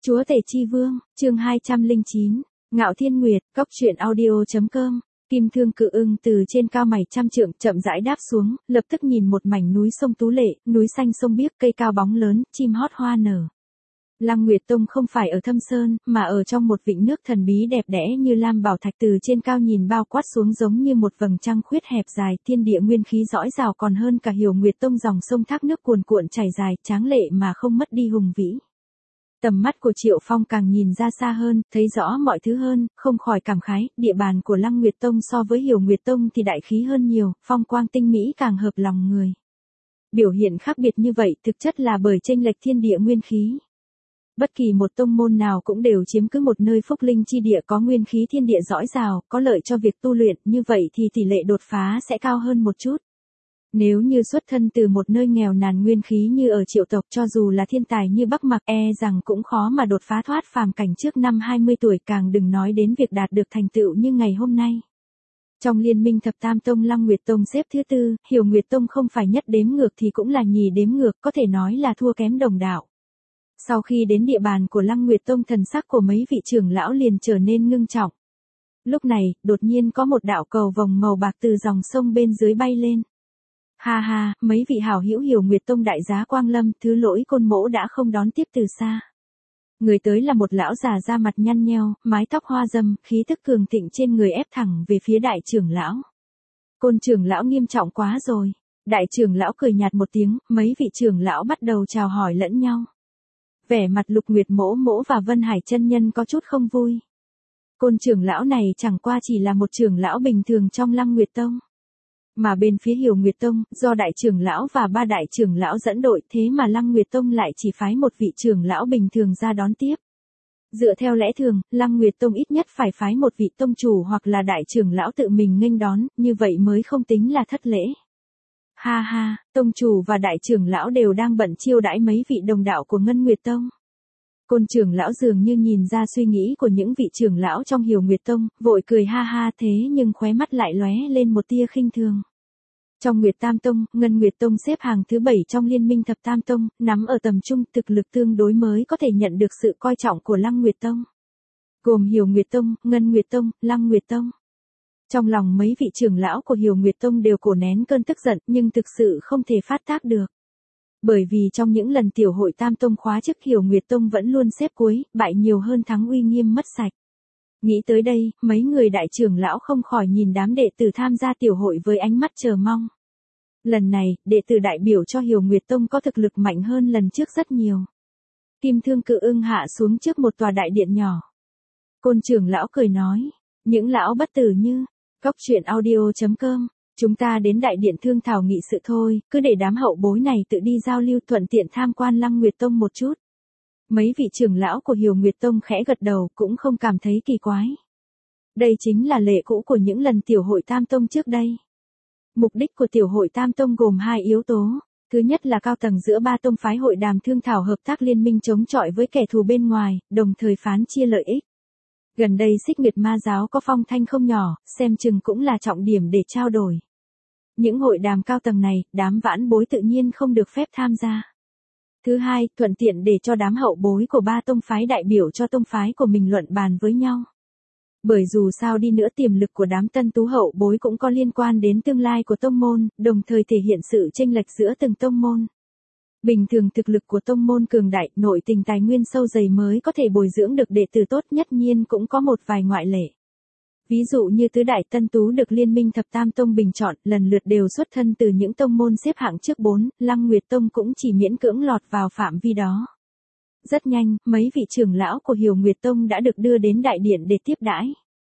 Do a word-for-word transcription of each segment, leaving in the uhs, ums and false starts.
Chúa Tể Chi Vương, chương hai trăm lẻ chín, Ngạo Thiên Nguyệt, Cốc truyện audio.com. Kim Thương Cự Ưng từ trên cao mày trăm trượng chậm rãi đáp xuống, lập tức nhìn một mảnh núi sông tú lệ, núi xanh sông biếc, cây cao bóng lớn, chim hót hoa nở. Lăng Nguyệt Tông không phải ở thâm sơn, mà ở trong một vịnh nước thần bí đẹp đẽ như lam bảo thạch, từ trên cao nhìn bao quát xuống giống như một vầng trăng khuyết hẹp dài, thiên địa nguyên khí dõi dào còn hơn cả Hiểu Nguyệt Tông dòng sông thác nước cuồn cuộn chảy dài, tráng lệ mà không mất đi hùng vĩ. Tầm mắt của Triệu Phong càng nhìn ra xa hơn, thấy rõ mọi thứ hơn, không khỏi cảm khái, địa bàn của Lăng Nguyệt Tông so với Hiểu Nguyệt Tông thì đại khí hơn nhiều, phong quang tinh mỹ càng hợp lòng người. Biểu hiện khác biệt như vậy thực chất là bởi chênh lệch thiên địa nguyên khí. Bất kỳ một tông môn nào cũng đều chiếm cứ một nơi phúc linh chi địa có nguyên khí thiên địa dõi dào, có lợi cho việc tu luyện, như vậy thì tỷ lệ đột phá sẽ cao hơn một chút. Nếu như xuất thân từ một nơi nghèo nàn nguyên khí như ở Triệu tộc, cho dù là thiên tài như Bắc Mặc, e rằng cũng khó mà đột phá thoát phàm cảnh trước năm hai mươi tuổi, càng đừng nói đến việc đạt được thành tựu như ngày hôm nay. Trong liên minh thập tam tông, Lăng Nguyệt Tông xếp thứ tư, Hiểu Nguyệt Tông không phải nhất đếm ngược thì cũng là nhì đếm ngược, có thể nói là thua kém đồng đạo. Sau khi đến địa bàn của Lăng Nguyệt Tông, thần sắc của mấy vị trưởng lão liền trở nên ngưng trọng. Lúc này, đột nhiên có một đạo cầu vồng màu bạc từ dòng sông bên dưới bay lên. Ha ha, mấy vị hảo hữu Hiểu Nguyệt Tông đại giá quang lâm, thứ lỗi Côn Mỗ đã không đón tiếp từ xa. Người tới là một lão già da mặt nhăn nheo, mái tóc hoa râm, khí tức cường thịnh trên người ép thẳng về phía đại trưởng lão. Côn trưởng lão nghiêm trọng quá rồi. Đại trưởng lão cười nhạt một tiếng, mấy vị trưởng lão bắt đầu chào hỏi lẫn nhau. Vẻ mặt Lục Nguyệt Mỗ Mỗ và Vân Hải chân nhân có chút không vui. Côn trưởng lão này chẳng qua chỉ là một trưởng lão bình thường trong Lăng Nguyệt Tông. Mà bên phía Hiểu Nguyệt Tông, do đại trưởng lão và ba đại trưởng lão dẫn đội, thế mà Lăng Nguyệt Tông lại chỉ phái một vị trưởng lão bình thường ra đón tiếp. Dựa theo lẽ thường, Lăng Nguyệt Tông ít nhất phải phái một vị tông chủ hoặc là đại trưởng lão tự mình nghênh đón, như vậy mới không tính là thất lễ. Ha ha, tông chủ và đại trưởng lão đều đang bận chiêu đãi mấy vị đồng đạo của Ngân Nguyệt Tông. Côn trưởng lão dường như nhìn ra suy nghĩ của những vị trưởng lão trong Hiểu Nguyệt Tông, vội cười ha ha, thế nhưng khóe mắt lại lóe lên một tia khinh thường. Trong Nguyệt Tam Tông, Ngân Nguyệt Tông xếp hàng thứ bảy trong liên minh thập tam tông, nắm ở tầm trung, thực lực tương đối mới có thể nhận được sự coi trọng của Lăng Nguyệt Tông. Gồm Hiểu Nguyệt Tông, Ngân Nguyệt Tông, Lăng Nguyệt Tông. Trong lòng mấy vị trưởng lão của Hiểu Nguyệt Tông đều cổ nén cơn tức giận, nhưng thực sự không thể phát tác được. Bởi vì trong những lần tiểu hội tam tông khóa chức, Hiểu Nguyệt Tông vẫn luôn xếp cuối, bại nhiều hơn thắng, uy nghiêm mất sạch. Nghĩ tới đây, mấy người đại trưởng lão không khỏi nhìn đám đệ tử tham gia tiểu hội với ánh mắt chờ mong. Lần này, đệ tử đại biểu cho Hiểu Nguyệt Tông có thực lực mạnh hơn lần trước rất nhiều. Kim Thương Cự Ưng hạ xuống trước một tòa đại điện nhỏ. Côn trưởng lão cười nói, những lão bất tử như, Cốc truyện audio.com. Chúng ta đến đại điện thương thảo nghị sự thôi, cứ để đám hậu bối này tự đi giao lưu, thuận tiện tham quan Lăng Nguyệt Tông một chút. Mấy vị trưởng lão của Hiểu Nguyệt Tông khẽ gật đầu, cũng không cảm thấy kỳ quái. Đây chính là lệ cũ của những lần tiểu hội tam tông trước đây. Mục đích của tiểu hội tam tông gồm hai yếu tố. Thứ nhất là cao tầng giữa ba tông phái hội đàm thương thảo hợp tác liên minh chống chọi với kẻ thù bên ngoài, đồng thời phán chia lợi ích. Gần đây Xích Nguyệt Ma giáo có phong thanh không nhỏ, xem chừng cũng là trọng điểm để trao đổi. Những hội đàm cao tầng này, đám vãn bối tự nhiên không được phép tham gia. Thứ hai, thuận tiện để cho đám hậu bối của ba tông phái đại biểu cho tông phái của mình luận bàn với nhau. Bởi dù sao đi nữa, tiềm lực của đám tân tú hậu bối cũng có liên quan đến tương lai của tông môn, đồng thời thể hiện sự chênh lệch giữa từng tông môn. Bình thường thực lực của tông môn cường đại, nội tình tài nguyên sâu dày mới có thể bồi dưỡng được đệ tử tốt, nhất nhiên cũng có một vài ngoại lệ. Ví dụ như tứ đại tân tú được liên minh thập tam tông bình chọn, lần lượt đều xuất thân từ những tông môn xếp hạng trước bốn, Lăng Nguyệt Tông cũng chỉ miễn cưỡng lọt vào phạm vi đó. Rất nhanh, mấy vị trưởng lão của Hiểu Nguyệt Tông đã được đưa đến đại điện để tiếp đãi.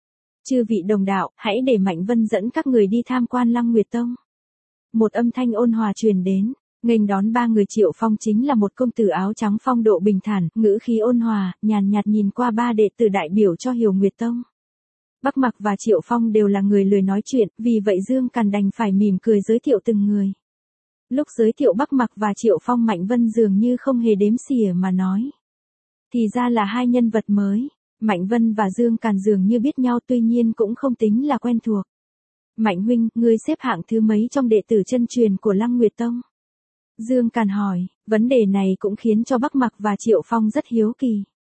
Chư vị đồng đạo, hãy để Mạnh Vân dẫn các người đi tham quan Lăng Nguyệt Tông. Một âm thanh ôn hòa truyền đến. Nghênh đón ba người Triệu Phong chính là một công tử áo trắng phong độ bình thản, ngữ khí ôn hòa, nhàn nhạt nhìn qua ba đệ tử đại biểu cho Hiểu Nguyệt Tông. Bắc Mặc và Triệu Phong đều là người lười nói chuyện, vì vậy Dương Càn đành phải mỉm cười giới thiệu từng người. Lúc giới thiệu Bắc Mặc và Triệu Phong, Mạnh Vân dường như không hề đếm xỉa mà nói. Thì ra là hai nhân vật mới. Mạnh Vân và Dương Càn dường như biết nhau, tuy nhiên cũng không tính là quen thuộc. Mạnh huynh, ngươi xếp hạng thứ mấy trong đệ tử chân truyền của Lăng Nguyệt Tông? Dương Càn hỏi, vấn đề này cũng khiến cho Bắc Mặc và Triệu Phong rất hiếu kỳ.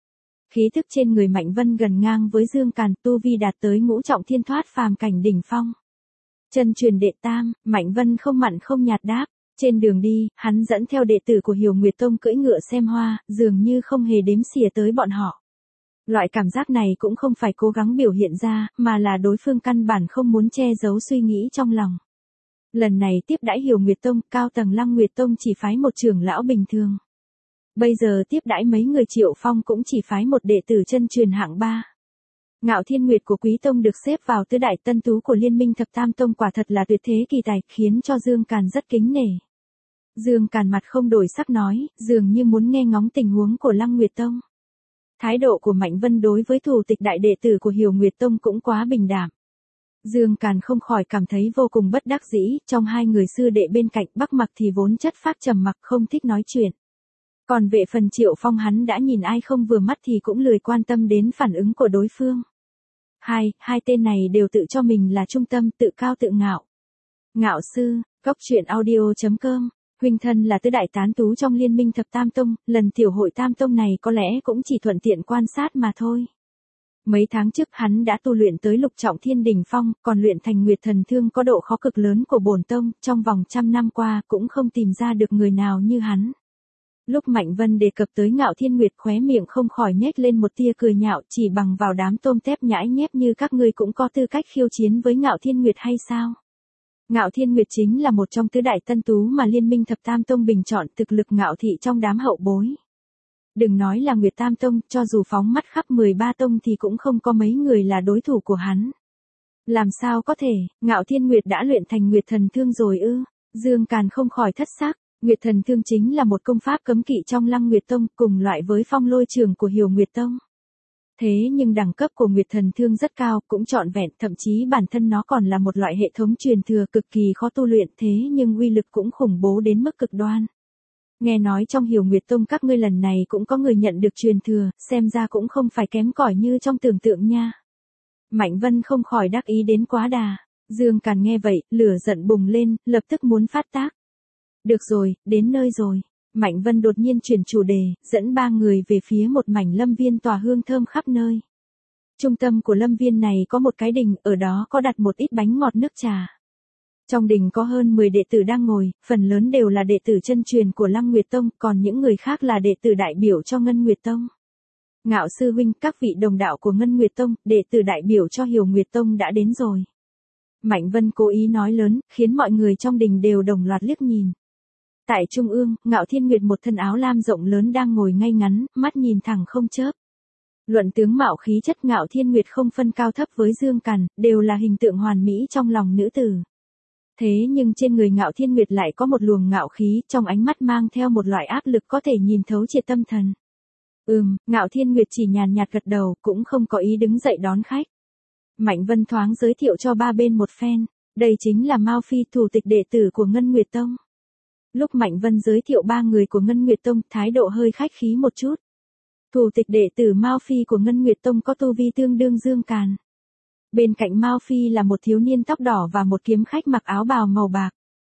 Khí thức trên người Mạnh Vân gần ngang với Dương Càn, tu vi đạt tới ngũ trọng thiên thoát phàm cảnh đỉnh phong. Chân truyền đệ tam, Mạnh Vân không mặn không nhạt đáp. Trên đường đi, hắn dẫn theo đệ tử của Hiểu Nguyệt Tông cưỡi ngựa xem hoa, dường như không hề đếm xỉa tới bọn họ. Loại cảm giác này cũng không phải cố gắng biểu hiện ra, mà là đối phương căn bản không muốn che giấu suy nghĩ trong lòng. Lần này tiếp đãi Hiểu Nguyệt Tông, cao tầng Lăng Nguyệt Tông chỉ phái một trưởng lão bình thường. Bây giờ tiếp đãi mấy người Triệu Phong cũng chỉ phái một đệ tử chân truyền hạng ba. Ngạo Thiên Nguyệt của Quý Tông được xếp vào tứ đại tân tú của Liên minh Thập Tam Tông, quả thật là tuyệt thế kỳ tài, khiến cho Dương Càn rất kính nể. Dương Càn mặt không đổi sắc nói, dường như muốn nghe ngóng tình huống của Lăng Nguyệt Tông. Thái độ của Mạnh Vân đối với thủ tịch đại đệ tử của Hiểu Nguyệt Tông cũng quá bình đạm. Dương Càn không khỏi cảm thấy vô cùng bất đắc dĩ, trong hai người sư đệ bên cạnh Bắc Mặc thì vốn chất phác trầm mặc không thích nói chuyện. Còn về phần Triệu Phong hắn đã nhìn ai không vừa mắt thì cũng lười quan tâm đến phản ứng của đối phương. Hai, hai tên này đều tự cho mình là trung tâm, tự cao tự ngạo. Ngạo sư, Cốc Truyện Audio chấm com, huynh thân là tứ đại tán tú trong Liên minh Thập Tam Tông, lần tiểu hội Tam Tông này có lẽ cũng chỉ thuận tiện quan sát mà thôi. Mấy tháng trước hắn đã tu luyện tới lục trọng thiên đỉnh phong, còn luyện thành Nguyệt Thần Thương có độ khó cực lớn của bổn tông, trong vòng trăm năm qua cũng không tìm ra được người nào như hắn. Lúc Mạnh Vân đề cập tới Ngạo Thiên Nguyệt, khóe miệng không khỏi nhếch lên một tia cười nhạo, chỉ bằng vào đám tôm tép nhãi nhép như các ngươi cũng có tư cách khiêu chiến với Ngạo Thiên Nguyệt hay sao? Ngạo Thiên Nguyệt chính là một trong tứ đại tân tú mà Liên minh Thập Tam Tông bình chọn, thực lực ngạo thị trong đám hậu bối. Đừng nói là Nguyệt Tam Tông, cho dù phóng mắt khắp mười ba tông thì cũng không có mấy người là đối thủ của hắn. Làm sao có thể, Ngạo Thiên Nguyệt đã luyện thành Nguyệt Thần Thương rồi ư? Dương Càn không khỏi thất sắc. Nguyệt Thần Thương chính là một công pháp cấm kỵ trong Lăng Nguyệt Tông, cùng loại với Phong Lôi Trường của Hiểu Nguyệt Tông. Thế nhưng đẳng cấp của Nguyệt Thần Thương rất cao, cũng trọn vẹn, thậm chí bản thân nó còn là một loại hệ thống truyền thừa cực kỳ khó tu luyện, thế nhưng uy lực cũng khủng bố đến mức cực đoan. Nghe nói trong Hiểu Nguyệt Tông các ngươi lần này cũng có người nhận được truyền thừa, xem ra cũng không phải kém cỏi như trong tưởng tượng nha. Mạnh Vân không khỏi đắc ý đến quá đà. Dương Càn nghe vậy, lửa giận bùng lên, lập tức muốn phát tác. Được rồi, đến nơi rồi. Mạnh Vân đột nhiên chuyển chủ đề, dẫn ba người về phía một mảnh lâm viên tỏa hương thơm khắp nơi. Trung tâm của lâm viên này có một cái đình, ở đó có đặt một ít bánh ngọt nước trà. Trong đình có hơn mười đệ tử đang ngồi, phần lớn đều là đệ tử chân truyền của Lăng Nguyệt Tông, còn những người khác là đệ tử đại biểu cho Ngân Nguyệt Tông. Ngạo sư huynh, các vị đồng đạo của Ngân Nguyệt Tông, đệ tử đại biểu cho Hiểu Nguyệt Tông đã đến rồi. Mạnh Vân cố ý nói lớn, khiến mọi người trong đình đều đồng loạt liếc nhìn. Tại trung ương, Ngạo Thiên Nguyệt một thân áo lam rộng lớn đang ngồi ngay ngắn, mắt nhìn thẳng không chớp. Luận tướng mạo khí chất, Ngạo Thiên Nguyệt không phân cao thấp với Dương Càn, đều là hình tượng hoàn mỹ trong lòng nữ tử. Thế nhưng trên người Ngạo Thiên Nguyệt lại có một luồng ngạo khí, trong ánh mắt mang theo một loại áp lực có thể nhìn thấu triệt tâm thần. Ừm, Ngạo Thiên Nguyệt chỉ nhàn nhạt gật đầu, cũng không có ý đứng dậy đón khách. Mạnh Vân thoáng giới thiệu cho ba bên một phen, đây chính là Mao Phi, thủ tịch đệ tử của Ngân Nguyệt Tông. Lúc Mạnh Vân giới thiệu ba người của Ngân Nguyệt Tông, thái độ hơi khách khí một chút. Thủ tịch đệ tử Mao Phi của Ngân Nguyệt Tông có tu vi tương đương Dương Càn. Bên cạnh Mao Phi là một thiếu niên tóc đỏ và một kiếm khách mặc áo bào màu bạc.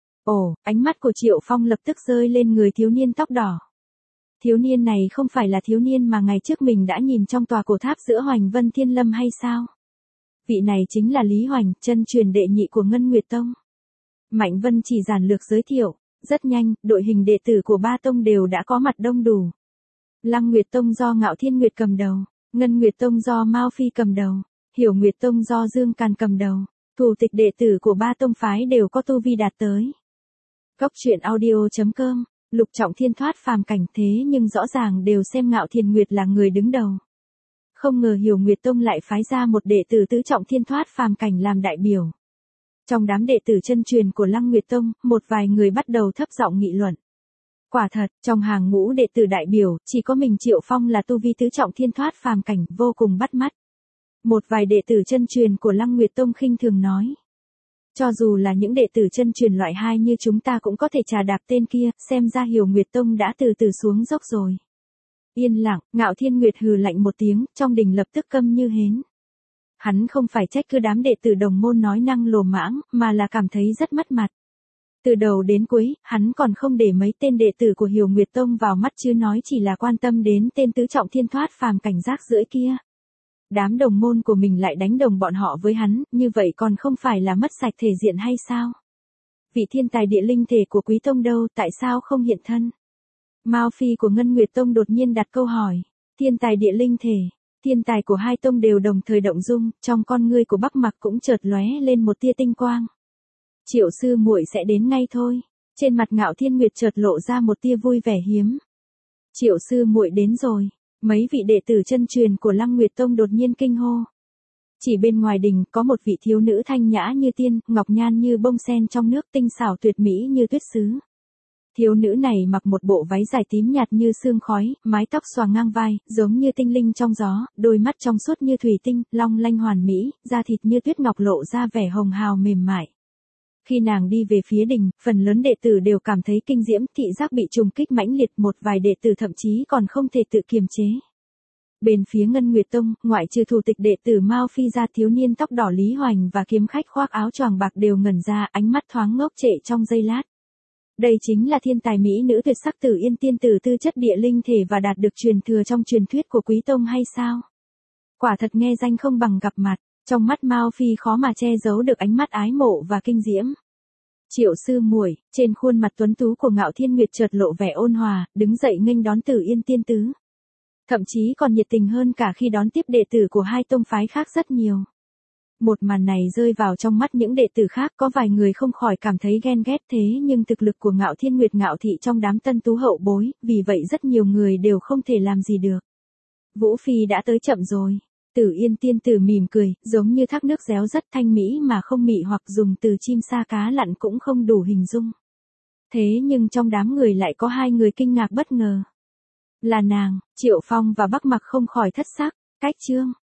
Ồ, ánh mắt của Triệu Phong lập tức rơi lên người thiếu niên tóc đỏ. Thiếu niên này không phải là thiếu niên mà ngày trước mình đã nhìn trong tòa cổ tháp giữa Hoành Vân Thiên Lâm hay sao? Vị này chính là Lý Hoành, chân truyền đệ nhị của Ngân Nguyệt Tông. Mạnh Vân chỉ giản lược giới thiệu, rất nhanh, đội hình đệ tử của ba tông đều đã có mặt đông đủ. Lăng Nguyệt Tông do Ngạo Thiên Nguyệt cầm đầu, Ngân Nguyệt Tông do Mao Phi cầm đầu, Hiểu Nguyệt Tông do Dương Càn cầm đầu. Thủ tịch đệ tử của ba tông phái đều có tu vi đạt tới. Cốc Truyện Audio chấm com, lục trọng thiên thoát phàm cảnh, thế nhưng rõ ràng đều xem Ngạo Thiên Nguyệt là người đứng đầu. Không ngờ Hiểu Nguyệt Tông lại phái ra một đệ tử tứ trọng thiên thoát phàm cảnh làm đại biểu. Trong đám đệ tử chân truyền của Lăng Nguyệt Tông, một vài người bắt đầu thấp giọng nghị luận. Quả thật, trong hàng ngũ đệ tử đại biểu, chỉ có mình Triệu Phong là tu vi tứ trọng thiên thoát phàm cảnh, vô cùng bắt mắt. Một vài đệ tử chân truyền của Lăng Nguyệt Tông khinh thường nói. Cho dù là những đệ tử chân truyền loại hai như chúng ta cũng có thể trà đạp tên kia, xem ra Hiểu Nguyệt Tông đã từ từ xuống dốc rồi. Yên lặng, Ngạo Thiên Nguyệt hừ lạnh một tiếng, trong đình lập tức câm như hến. Hắn không phải trách cứ đám đệ tử đồng môn nói năng lồ mãng, mà là cảm thấy rất mất mặt. Từ đầu đến cuối, hắn còn không để mấy tên đệ tử của Hiểu Nguyệt Tông vào mắt chứ nói chỉ là quan tâm đến tên tứ trọng thiên thoát phàm cảnh rác rưởi kia. Đám đồng môn của mình lại đánh đồng bọn họ với hắn, như vậy còn không phải là mất sạch thể diện hay sao? Vị thiên tài địa linh thể của Quý Tông đâu, tại sao không hiện thân? Mao Phi của Ngân Nguyệt Tông đột nhiên đặt câu hỏi. Thiên tài địa linh thể, thiên tài của hai tông đều đồng thời động dung, trong con ngươi của Bắc Mặc cũng chợt lóe lên một tia tinh quang. Triệu sư muội sẽ đến ngay thôi. Trên mặt Ngạo Thiên Nguyệt chợt lộ ra một tia vui vẻ hiếm. Triệu sư muội đến rồi. Mấy vị đệ tử chân truyền của Lăng Nguyệt Tông đột nhiên kinh hô. Chỉ bên ngoài đình có một vị thiếu nữ thanh nhã như tiên, ngọc nhan như bông sen trong nước, tinh xảo tuyệt mỹ như tuyết sứ. Thiếu nữ này mặc một bộ váy dài tím nhạt như sương khói, mái tóc xòa ngang vai, giống như tinh linh trong gió, đôi mắt trong suốt như thủy tinh, long lanh hoàn mỹ, da thịt như tuyết ngọc lộ ra vẻ hồng hào mềm mại. Khi nàng đi về phía đình, phần lớn đệ tử đều cảm thấy kinh diễm, thị giác bị trùng kích mãnh liệt, một vài đệ tử thậm chí còn không thể tự kiềm chế. Bên phía Ngân Nguyệt Tông, ngoại trừ thủ tịch đệ tử Mao Phi ra, thiếu niên tóc đỏ Lý Hoành và kiếm khách khoác áo choàng bạc đều ngẩn ra, ánh mắt thoáng ngốc trệ trong giây lát. Đây chính là thiên tài mỹ nữ tuyệt sắc Tử Yên tiên tử tư chất địa linh thể và đạt được truyền thừa trong truyền thuyết của Quý Tông hay sao? Quả thật nghe danh không bằng gặp mặt, trong mắt Mao Phi khó mà che giấu được ánh mắt ái mộ và kinh diễm. Triệu sư muội, trên khuôn mặt tuấn tú của Ngạo Thiên Nguyệt chợt lộ vẻ ôn hòa, đứng dậy nghênh đón Tử Yên tiên tứ. Thậm chí còn nhiệt tình hơn cả khi đón tiếp đệ tử của hai tông phái khác rất nhiều. Một màn này rơi vào trong mắt những đệ tử khác, có vài người không khỏi cảm thấy ghen ghét, thế nhưng thực lực của Ngạo Thiên Nguyệt Ngạo thị trong đám tân tú hậu bối, vì vậy rất nhiều người đều không thể làm gì được. Vũ Phi đã tới chậm rồi. Tử Yên tiên tử mỉm cười, giống như thác nước réo rất thanh mỹ mà không mị, hoặc dùng từ chim sa cá lặn cũng không đủ hình dung. Thế nhưng trong đám người lại có hai người kinh ngạc bất ngờ. Là nàng. Triệu Phong và Bắc Mặc không khỏi thất sắc. Cách chương